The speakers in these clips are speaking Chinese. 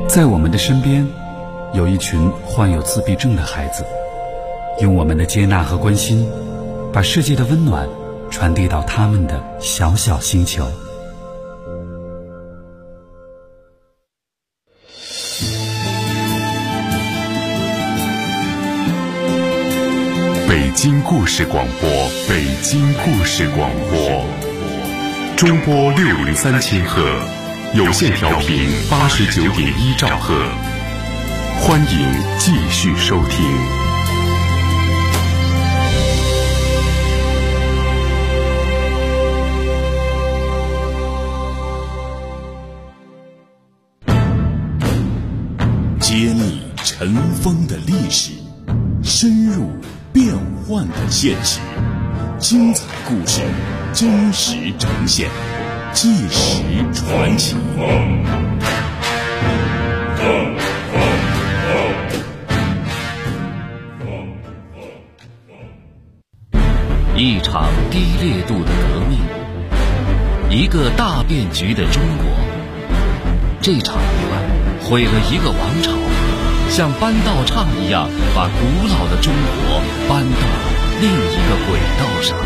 在我们的身边，有一群患有自闭症的孩子，用我们的接纳和关心，把世界的温暖传递到他们的小小星球。 北京故事广播，北京故事广播，中波603千赫，有线调频89.1兆赫，欢迎继续收听。 揭秘尘封的历史，深入变幻的现实，精彩故事真实呈现，纪实传奇。 一场低烈度的革命，一个大变局的中国。这场意外毁了一个王朝，像搬道岔一样把古老的中国搬到了另一个轨道上。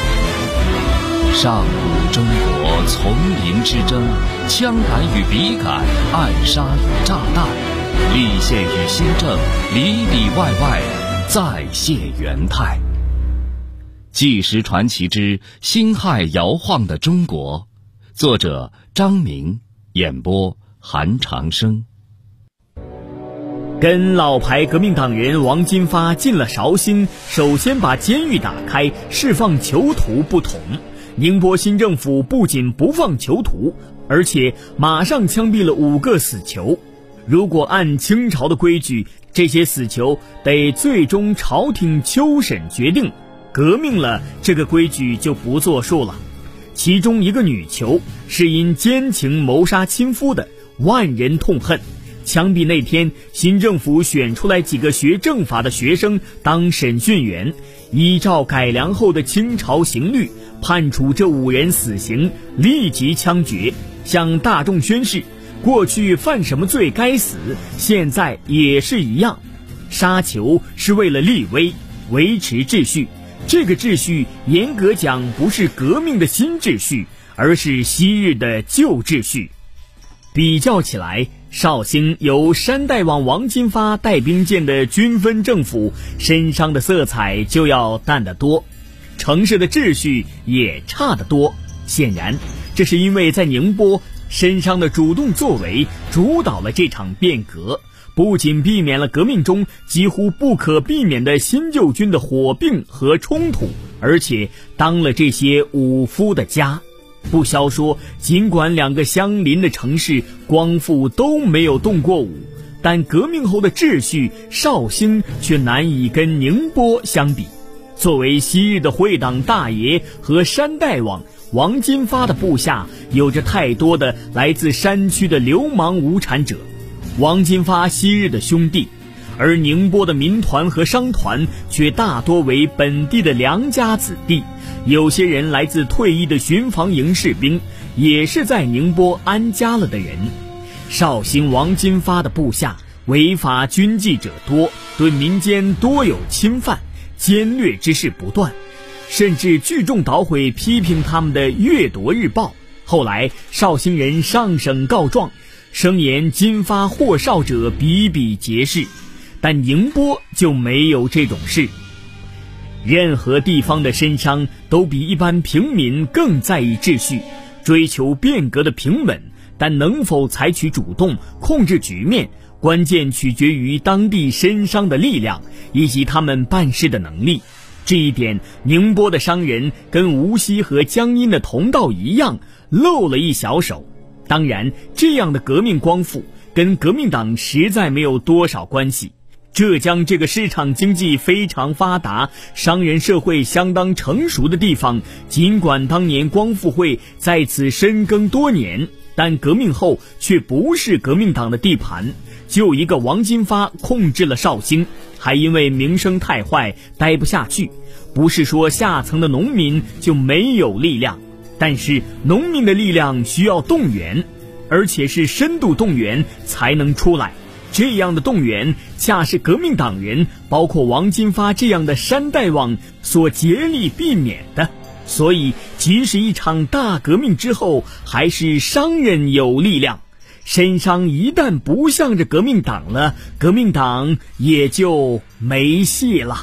上古中国丛林之争，枪杆与笔杆，暗杀与炸弹，立宪与新政，里里外外再现元态。纪实传奇之辛亥摇晃的中国，作者张明，演播韩长生。 跟老牌革命党人王金发进了绍兴，首先把监狱打开释放囚徒不同，宁波新政府不仅不放囚徒，而且马上枪毙了5个死囚。如果按清朝的规矩，这些死囚得最终朝廷秋审决定，革命了这个规矩就不作数了。其中一个女囚是因奸情谋杀亲夫的，万人痛恨。枪毙那天，新政府选出来几个学政法的学生当审讯员，依照改良后的清朝刑律，判处这5人死刑，立即枪决，向大众宣示，过去犯什么罪该死，现在也是一样。杀囚是为了立威，维持秩序。这个秩序严格讲不是革命的新秩序，而是昔日的旧秩序。比较起来，绍兴由山大王王金发带兵建的均分政府，身上的色彩就要淡得多，城市的秩序也差得多。显然，这是因为在宁波，身上的主动作为主导了这场变革，不仅避免了革命中几乎不可避免的新旧军的火并和冲突，而且当了这些武夫的家。不消说，尽管2个相邻的城市光复都没有动过武，但革命后的秩序，绍兴却难以跟宁波相比。作为昔日的会党大爷和山大王，王金发的部下有着太多的来自山区的流氓无产者，王金发昔日的兄弟，而宁波的民团和商团却大多为本地的良家子弟，有些人来自退役的巡防营士兵，也是在宁波安家了的人。绍兴王金发的部下违法军纪者多，对民间多有侵犯，奸掠之事不断，甚至聚众捣毁批评他们的《阅读日报》。后来绍兴人上省告状，声言金发祸绍者比比皆是，但宁波就没有这种事。任何地方的绅商都比一般平民更在意秩序，追求变革的平稳，但能否采取主动控制局面，关键取决于当地绅商的力量以及他们办事的能力。这一点，宁波的商人跟无锡和江阴的同道一样，露了一小手。当然，这样的革命光复跟革命党实在没有多少关系。浙江这个市场经济非常发达，商人社会相当成熟的地方，尽管当年光复会在此深耕多年，但革命后却不是革命党的地盘，就一个王金发控制了绍兴，还因为名声太坏待不下去。不是说下层的农民就没有力量，但是农民的力量需要动员。 而且是深度动员才能出来。这样的动员恰是革命党人包括王金发这样的山大王所竭力避免的。所以即使一场大革命之后，还是商人有力量，绅商一旦不向着革命党了，革命党也就没戏了。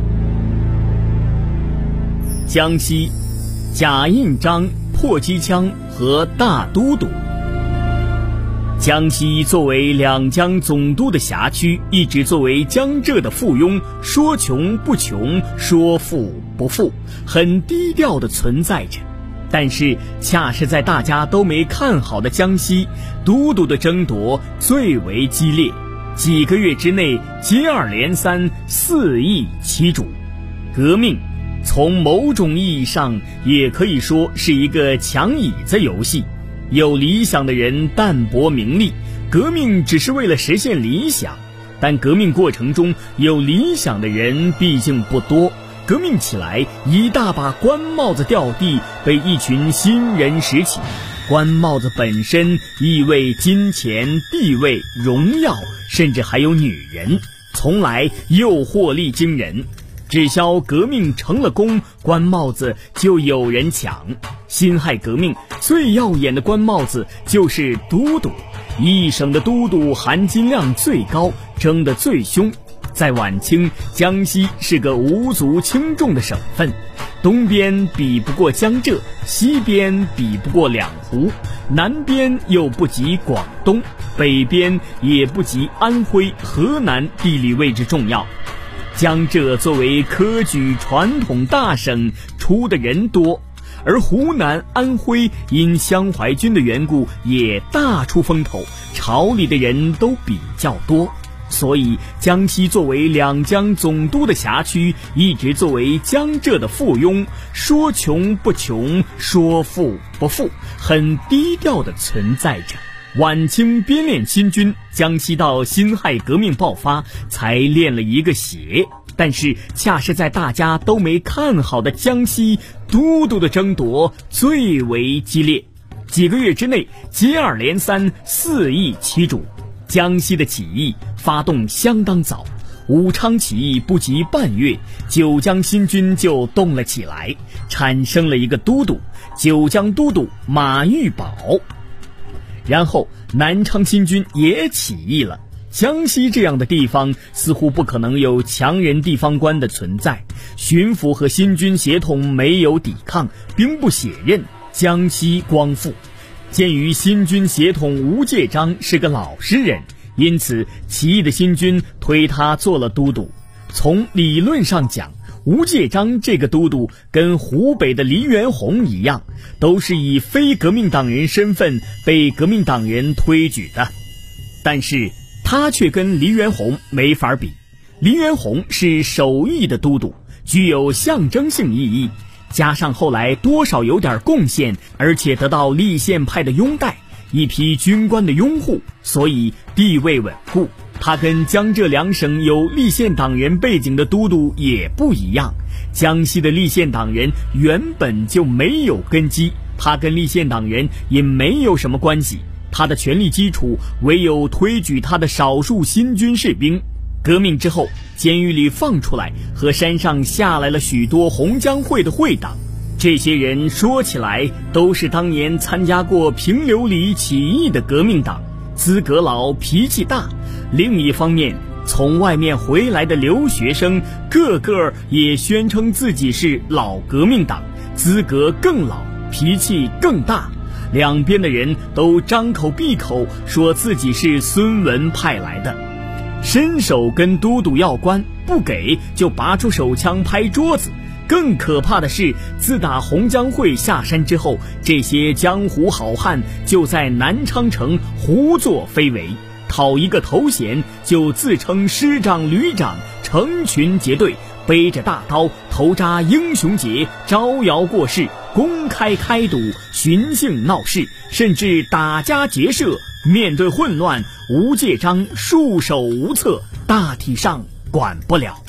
江西贾印章破机枪和大都督。江西作为两江总督的辖区，一直作为江浙的附庸，说穷不穷，说富不富，很低调地存在着。但是恰是在大家都没看好的江西，都督的争夺最为激烈，几个月之内接二连三，四易其主。革命从某种意义上也可以说是一个抢椅子游戏，有理想的人淡泊名利，革命只是为了实现理想，但革命过程中有理想的人毕竟不多，革命起来一大把官帽子掉地，被一群新人拾起。官帽子本身意味金钱、地位、荣耀，甚至还有女人，从来诱惑力惊人。只消革命成了功，官帽子就有人抢。辛亥革命最耀眼的官帽子就是都督，一省的都督含金量最高，争得最凶。在晚清，江西是个无足轻重的省份，东边比不过江浙，西边比不过两湖，南边又不及广东，北边也不及安徽、河南地理位置重要。江浙作为科举传统大省，出的人多，而湖南、安徽因湘淮军的缘故也大出风头，朝里的人都比较多。所以江西作为两江总督的辖区，一直作为江浙的附庸，说穷不穷，说富不富，很低调地存在着。晚清编练新军，江西到辛亥革命爆发才练了一个血，但是恰是在大家都没看好的江西，都督的争夺最为激烈，几个月之内接二连三，四易其主。江西的起义发动相当早，武昌起义不及半月，九江新军就动了起来，产生了一个都督，九江都督马玉宝。然后南昌新军也起义了。江西这样的地方似乎不可能有强人地方官的存在，巡抚和新军协同没有抵抗，兵不血刃，江西光复。鉴于新军协统吴介章是个老实人，因此起义的新军推他做了都督。从理论上讲，吴介章这个都督跟湖北的黎元洪一样，都是以非革命党人身份被革命党人推举的，但是他却跟黎元洪没法比。黎元洪是首义的都督，具有象征性意义，加上后来多少有点贡献，而且得到立宪派的拥戴，一批军官的拥护，所以地位稳固。他跟江浙两省有立宪党人背景的都督也不一样，江西的立宪党人原本就没有根基，他跟立宪党人也没有什么关系，他的权力基础唯有推举他的少数新军士兵。革命之后，监狱里放出来和山上下来了许多红江会的会党，这些人说起来都是当年参加过平流里起义的革命党，资格老，脾气大。另一方面，从外面回来的留学生个个也宣称自己是老革命党，资格更老，脾气更大。两边的人都张口闭口说自己是孙文派来的，伸手跟都督要官，不给就拔出手枪拍桌子。更可怕的是，自打红江会下山之后，这些江湖好汉就在南昌城胡作非为，讨一个头衔就自称师长旅长，成群结队，背着大刀，头扎英雄结，招摇过市，公开开赌，寻衅闹事，甚至打家劫舍。面对混乱，吴介章束手无策，大体上管不了。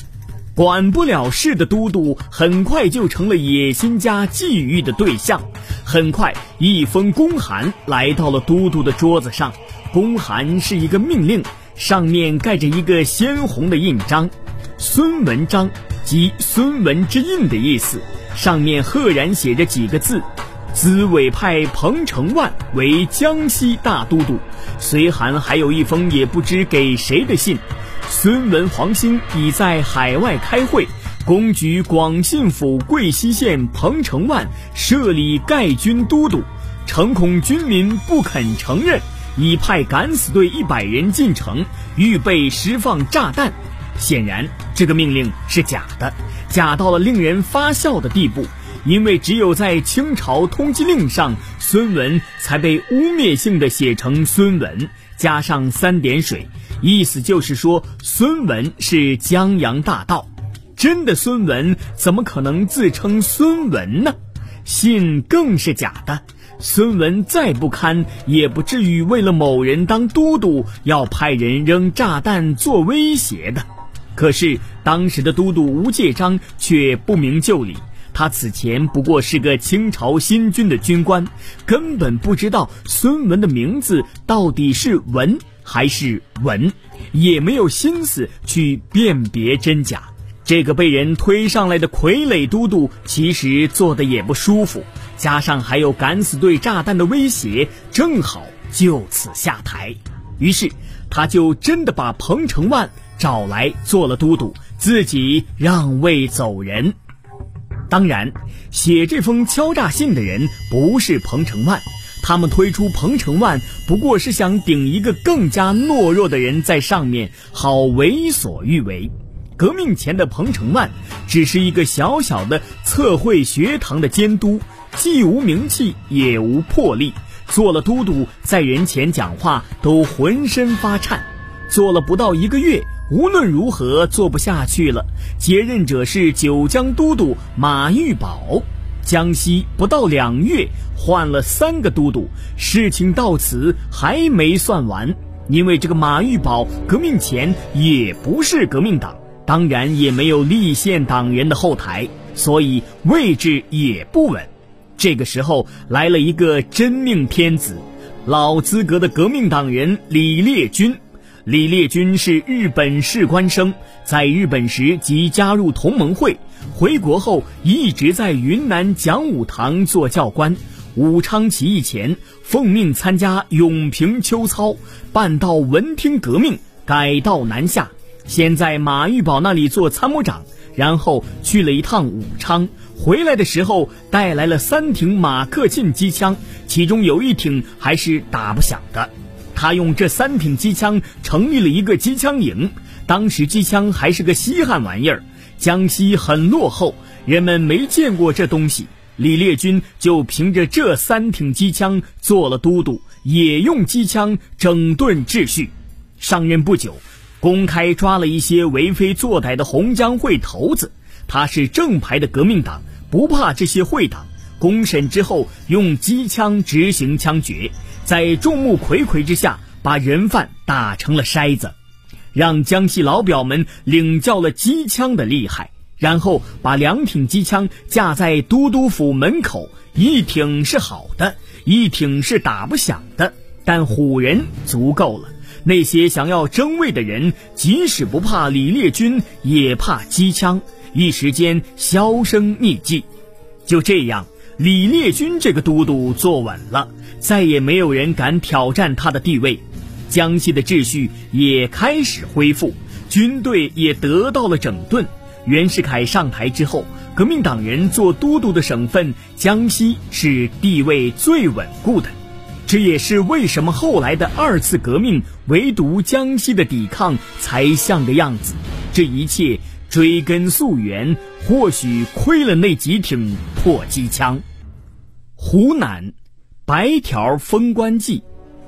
管不了事的都督很快就成了野心家觊觎的对象。很快，一封公函来到了都督的桌子上。公函是一个命令，上面盖着一个鲜红的印章，孙文章，即孙文之印的意思。上面赫然写着几个字：兹委派彭承万为江西大都督。随函还有一封也不知给谁的信，孙文黄兴已在海外开会，公举广信府贵溪县彭承万设立盖军都督，诚恐军民不肯承认，已派敢死队100人进城，预备释放炸弹。显然这个命令是假的，假到了令人发笑的地步。因为只有在清朝通缉令上，孙文才被污蔑性的写成孙文，加上3点水，意思就是说孙文是江洋大盗。真的孙文怎么可能自称孙文呢？信更是假的。孙文再不堪，也不至于为了某人当都督要派人扔炸弹做威胁的。可是当时的都督吴介章却不明就里，他此前不过是个清朝新军的军官，根本不知道孙文的名字到底是文还是文，也没有心思去辨别真假。这个被人推上来的傀儡都督其实做的也不舒服，加上还有敢死队炸弹的威胁，正好就此下台。于是他就真的把彭承万找来做了都督，自己让位走人。当然，写这封敲诈信的人不是彭承万，他们推出彭承万不过是想顶一个更加懦弱的人在上面，好为所欲为。革命前的彭承万只是一个小小的测绘学堂的监督，既无名气也无魄力，做了都督在人前讲话都浑身发颤。做了不到1个月，无论如何做不下去了，接任者是九江都督马玉宝。江西不到2月换了3个都督，事情到此还没算完。因为这个马玉宝革命前也不是革命党，当然也没有立宪党员的后台，所以位置也不稳。这个时候来了一个真命天子，老资格的革命党人李烈钧。李烈钧是日本士官生，在日本时即加入同盟会，回国后一直在云南讲武堂做教官。武昌起义前奉命参加永平秋操，办到文厅革命，改道南下，先在马玉宝那里做参谋长，然后去了一趟武昌，回来的时候带来了3挺马克沁机枪，其中有1挺还是打不响的。他用这3挺机枪成立了一个机枪营，当时机枪还是个稀罕玩意儿，江西很落后，人们没见过这东西。李烈钧就凭着这3挺机枪做了都督，也用机枪整顿秩序。上任不久，公开抓了一些为非作歹的红江会头子，他是正牌的革命党，不怕这些会党。公审之后，用机枪执行枪决，在众目睽睽之下把人犯打成了筛子，让江西老表们领教了机枪的厉害。然后把2挺机枪架在都督府门口，1挺是好的，1挺是打不响的，但唬人足够了。那些想要争位的人，即使不怕李烈钧，也怕机枪，一时间销声匿迹。就这样，李烈钧这个都督坐稳了，再也没有人敢挑战他的地位。江西的秩序也开始恢复，军队也得到了整顿。袁世凯上台之后，革命党人做都督的省份，江西是地位最稳固的。这也是为什么后来的2次革命，唯独江西的抵抗才像个样子。这一切追根溯源，或许亏了那几挺破机枪。湖南白条封官记。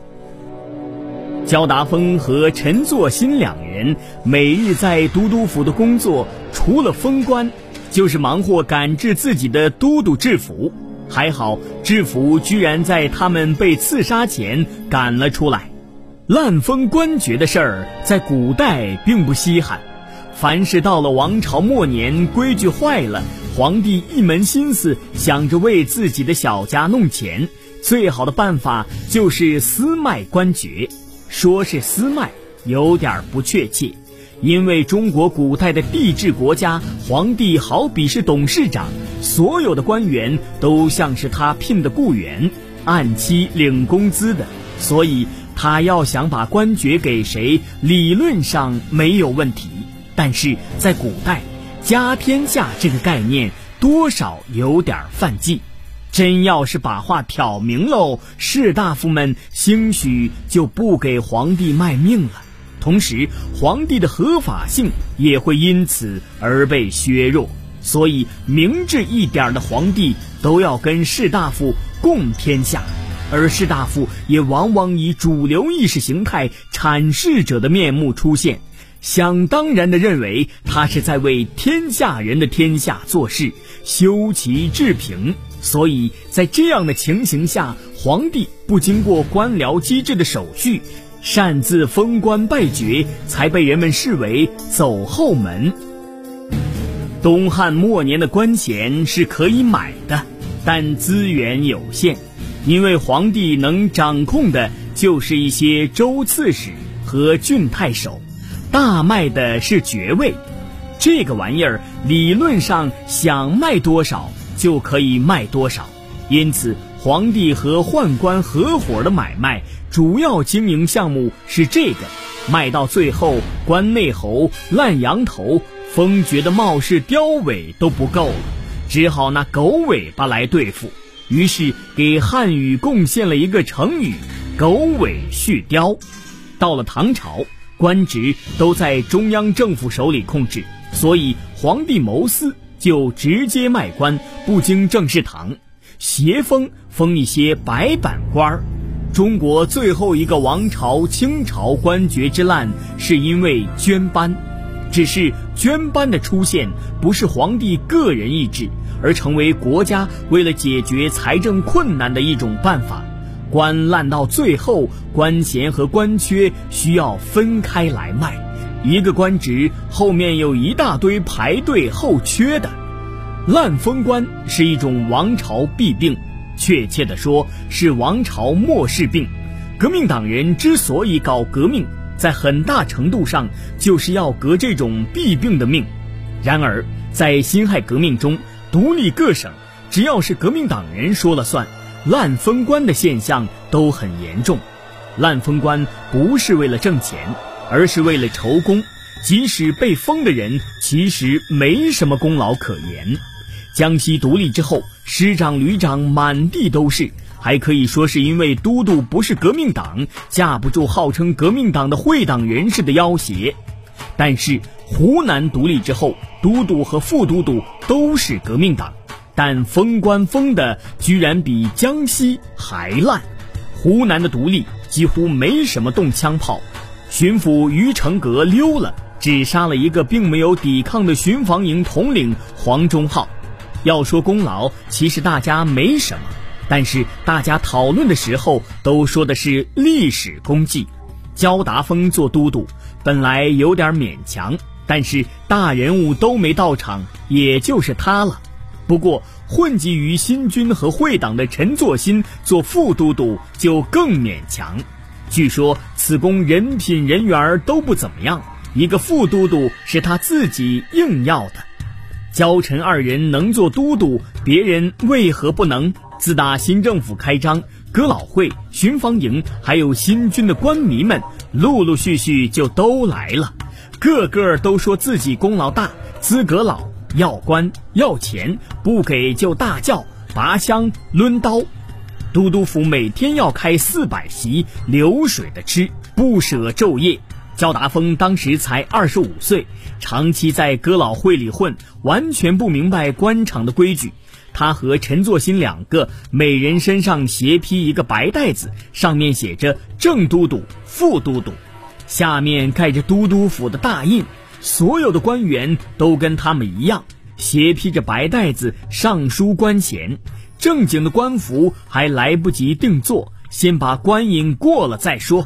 焦达峰和陈作新2人每日在都督府的工作，除了封官，就是忙活赶制自己的都督制服。还好制服居然在他们被刺杀前赶了出来。滥封官爵的事儿在古代并不稀罕， 凡是到了王朝末年，规矩坏了，皇帝一门心思想着为自己的小家弄钱，最好的办法就是私卖官爵。说是私卖有点不确切，因为中国古代的帝制国家，皇帝好比是董事长，所有的官员都像是他聘的雇员，按期领工资的，所以他要想把官爵给谁，理论上没有问题。但是在古代，家天下这个概念多少有点犯忌，真要是把话挑明喽，士大夫们兴许就不给皇帝卖命了，同时皇帝的合法性也会因此而被削弱。所以明智一点的皇帝都要跟士大夫共天下，而士大夫也往往以主流意识形态阐释者的面目出现，想当然地认为他是在为天下人的天下做事，修其治平。所以在这样的情形下，皇帝不经过官僚机制的手续，擅自封官拜爵，才被人们视为走后门。东汉末年的官衔是可以买的，但资源有限，因为皇帝能掌控的就是一些州刺史和郡太守，大卖的是爵位。这个玩意儿理论上想卖多少就可以卖多少，因此皇帝和宦官合伙的买卖主要经营项目是这个，卖到最后关内侯、烂羊头、封爵的冒氏雕尾都不够了，只好拿狗尾巴来对付，于是给汉语贡献了一个成语狗尾续貂。到了唐朝，官职都在中央政府手里控制，所以皇帝谋私就直接卖官，不经政事堂，斜封一些白板官。中国最后一个王朝清朝官爵之乱是因为捐班，只是捐班的出现不是皇帝个人意志，而成为国家为了解决财政困难的一种办法。官烂到最后，官衔和官缺需要分开来卖，一个官职后面有一大堆排队候缺的。滥封官是一种王朝弊病，确切地说是王朝末世病。革命党人之所以搞革命，在很大程度上就是要革这种弊病的命。然而在辛亥革命中，独立各省只要是革命党人说了算，滥封官的现象都很严重。滥封官不是为了挣钱，而是为了筹功，即使被封的人其实没什么功劳可言。江西独立之后，师长旅长满地都是，还可以说是因为都督不是革命党，架不住号称革命党的会党人士的要挟。但是湖南独立之后，都督和副都督都是革命党，但封官封的居然比江西还烂。湖南的独立几乎没什么动枪炮，巡抚于成革溜了，只杀了一个并没有抵抗的巡防营统领黄忠浩。要说功劳，其实大家没什么，但是大家讨论的时候都说的是历史功绩。焦达峰做都督本来有点勉强，但是大人物都没到场，也就是他了。不过混迹于新军和会党的陈作新做副都督就更勉强，据说此公人品人缘都不怎么样，一个副都督是他自己硬要的。焦陈二人能做都督，别人为何不能？自打新政府开张，哥老会、巡防营还有新军的官迷们陆陆续续就都来了，个个都说自己功劳大，资格老，要官要钱，不给就大叫拔枪抡刀。都督府每天要开400席，流水的吃，不舍昼夜。焦达峰当时才25岁，长期在哥老会里混，完全不明白官场的规矩。他和陈作新两个每人身上斜披一个白带子，上面写着正都督、副都督，下面盖着都督府的大印。所有的官员都跟他们一样，斜披着白带子，上书官衔。正经的官服还来不及定做，先把官印过了再说。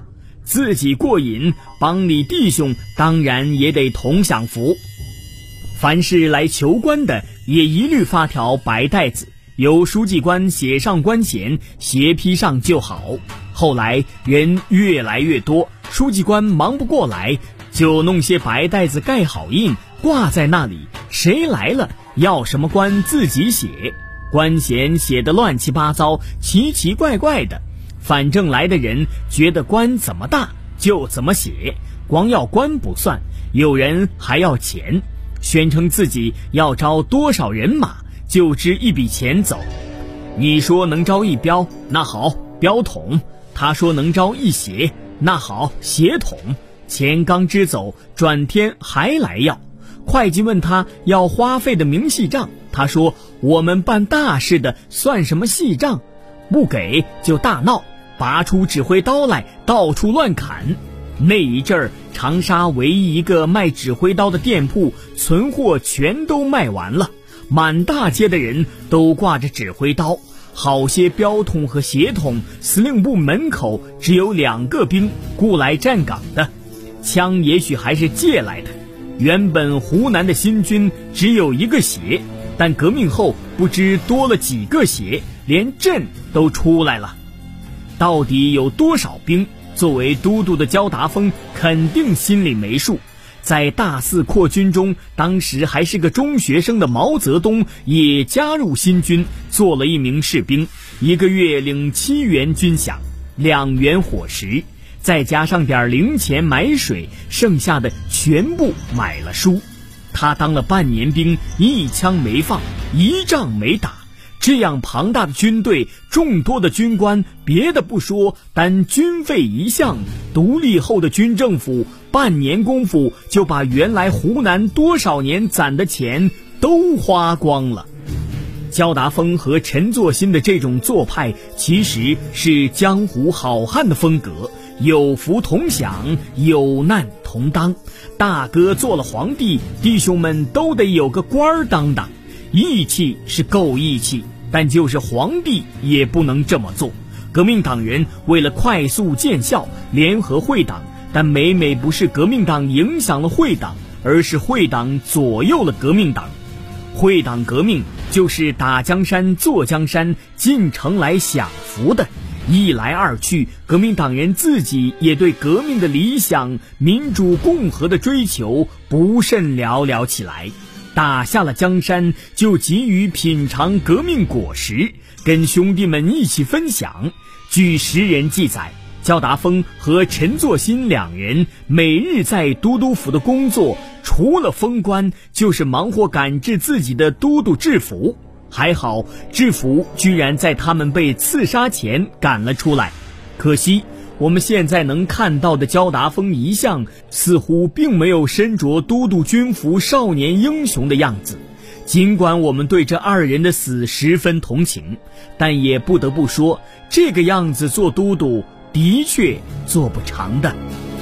自己过瘾，帮里弟兄当然也得同享福。凡是来求官的，也一律发条白带子，由书记官写上官衔，斜批上就好。后来人越来越多，书记官忙不过来，就弄些白带子盖好印，挂在那里，谁来了要什么官自己写，官衔写得乱七八糟，奇奇怪怪的，反正来的人觉得官怎么大就怎么写，光要官不算，有人还要钱，宣称自己要招多少人马，就支一笔钱走。你说能招一标，那好，标统；他说能招一协，那好，协统。钱刚支走，转天还来要。会计问他要花费的明细账，他说我们办大事的算什么细账，不给就大闹，拔出指挥刀来到处乱砍。那一阵儿，长沙唯一一个卖指挥刀的店铺存货全都卖完了，满大街的人都挂着指挥刀，好些标统和协统司令部门口只有2个兵雇来站岗的，枪也许还是借来的。原本湖南的新军只有1个协，但革命后不知多了几个协，连镇都出来了。到底有多少兵？作为都督的焦达峰肯定心里没数。在大肆扩军中，当时还是个中学生的毛泽东也加入新军，做了一名士兵，1个月领7元军饷，2元伙食，再加上点零钱买水，剩下的全部买了书。他当了半年兵，一枪没放，一仗没打。这样庞大的军队，众多的军官，别的不说，单军费一项，独立后的军政府半年功夫就把原来湖南多少年攒的钱都花光了。焦达峰和陈作新的这种做派，其实是江湖好汉的风格，有福同享，有难同当。大哥做了皇帝，弟兄们都得有个官儿当当。义气是够义气，但就是皇帝也不能这么做。革命党人为了快速见效，联合会党，但每每不是革命党影响了会党，而是会党左右了革命党。会党革命就是打江山坐江山，进城来享福的。一来二去，革命党人自己也对革命的理想、民主共和的追求不甚寥寥起来。打下了江山，就急于品尝革命果实，跟兄弟们一起分享。据时人记载，焦达峰和陈作新2人每日在都督府的工作，除了封官，就是忙活赶制自己的都督制服。还好，制服居然在他们被刺杀前赶了出来。可惜我们现在能看到的焦达峰遗像，似乎并没有身着都督军服少年英雄的样子。尽管我们对这2人的死十分同情，但也不得不说，这个样子做都督的确做不长的。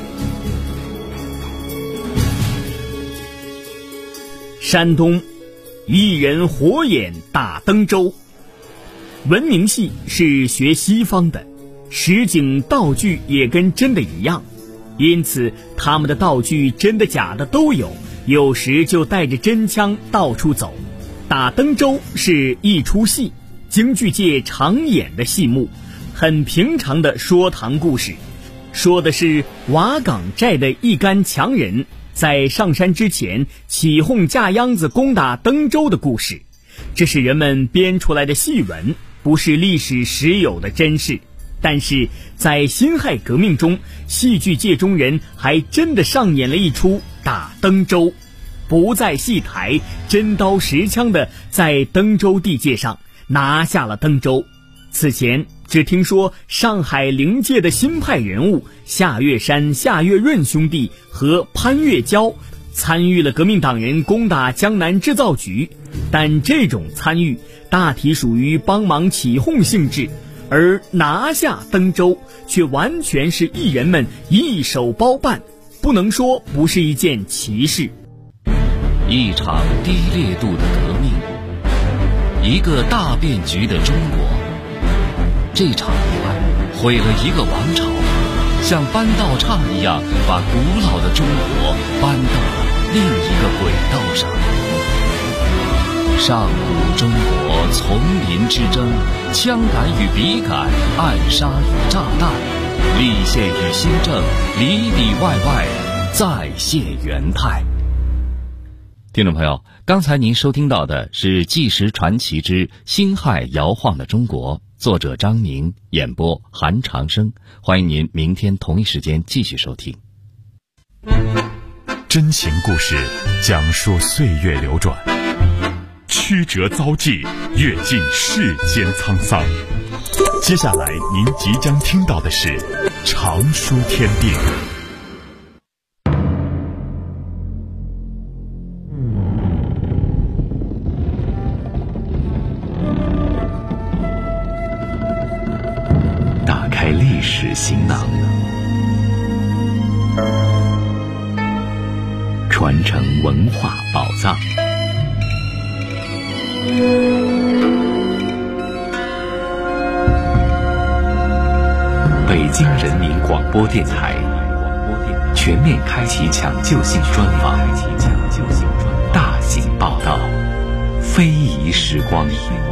山东一人火眼打登州。文明戏是学西方的，实景道具也跟真的一样，因此他们的道具真的假的都有，有时就带着真枪到处走。打登州是一出戏，京剧界常演的戏目，很平常的说堂故事，说的是瓦岗寨的一干强人在上山之前起哄架秧子攻打登州的故事。这是人们编出来的戏文，不是历史实有的真事。但是在辛亥革命中，戏剧界中人还真的上演了一出打登州，不在戏台，真刀实枪的在登州地界上拿下了登州。此前只听说上海临界的新派人物夏月山、夏月润兄弟和潘月娇参与了革命党人攻打江南制造局，但这种参与大体属于帮忙起哄性质，而拿下登州却完全是艺人们一手包办，不能说不是一件奇事。 一场低烈度的革命，一个大变局的中国。这场意外毁了一个王朝， 像搬道岔一样，把古老的中国搬到了另一个轨道上。上古中国丛林之争，枪杆与笔杆，暗杀与炸弹，立宪与新政，里里外外再现元态。听众朋友，刚才您收听到的是《纪实传奇之辛亥摇晃的中国》，作者张宁，演播韩长生。欢迎您明天同一时间继续收听。 真情故事，讲述岁月流转，曲折遭际，阅尽世间沧桑。接下来您即将听到的是常书天地。 打开历史行囊，传承文化宝藏。北京人民广播电台全面开启抢救性专访，大型报道，非遗时光。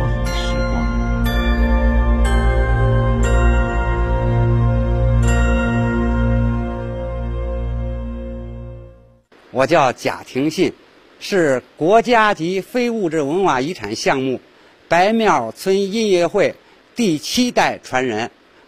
我叫贾廷信，是国家级非物质文化遗产项目白庙村音乐会第7代传人。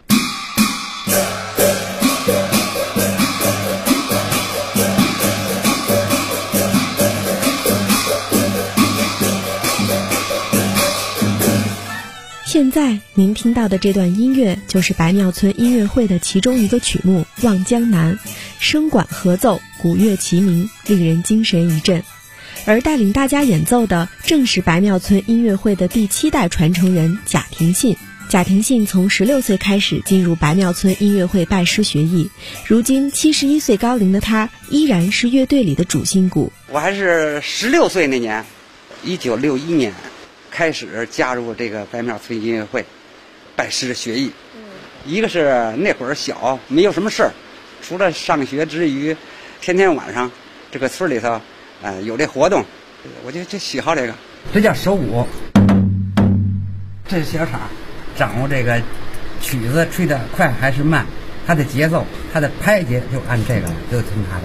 现在您听到的这段音乐就是白庙村音乐会的其中一个曲目《望江南》，声管合奏，鼓乐齐鸣，令人精神一振。而带领大家演奏的正是白庙村音乐会的第7代传承人贾廷信。贾廷信从16岁开始进入白庙村音乐会拜师学艺，如今71岁高龄的他依然是乐队里的主心骨。 我还是16岁那年，1961年开始加入这个白庙村音乐会，拜师学艺。一个是那会儿小，没有什么事儿，除了上学之余，天天晚上这个村里头，有这活动，我就喜好这个。这叫手鼓，这是小叉，掌握这个曲子吹得快还是慢，它的节奏，它的拍节就按这个，就听它的。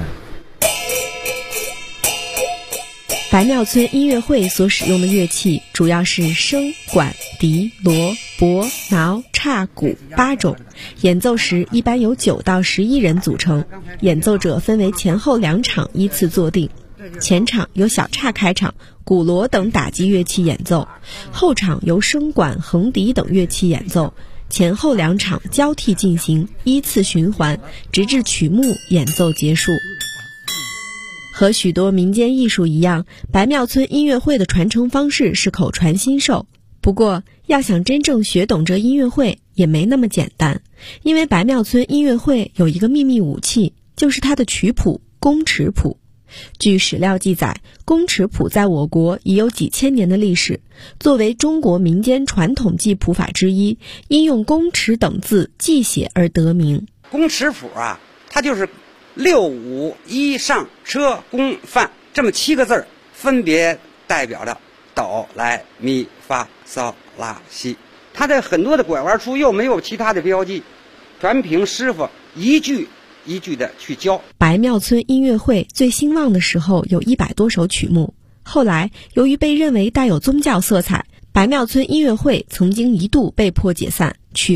白庙村音乐会所使用的乐器主要是笙、管、笛、锣、钹、挠、叉、鼓8种，演奏时一般由9到11人组成，演奏者分为前后2场依次坐定。前场由小叉开场，鼓锣等打击乐器演奏，后场由笙管、横笛等乐器演奏，前后2场交替进行，依次循环，直至曲目演奏结束。和许多民间艺术一样，白庙村音乐会的传承方式是口传心授。不过，要想真正学懂这音乐会也没那么简单，因为白庙村音乐会有一个秘密武器，就是它的曲谱宫尺谱。据史料记载，宫尺谱在我国已有几千年的历史，作为中国民间传统记谱法之一，因用宫尺等字记写而得名。 宫尺谱啊，它就是6、5、1上车宫范这么7个字，分别代表着哆来咪发嗦拉西。它的很多的拐弯处又没有其他的标记，全凭师傅一句一句的去教。 白庙村音乐会最兴旺的时候有100多首曲目，后来由于被认为带有宗教色彩，白庙村音乐会曾经一度被迫解散，曲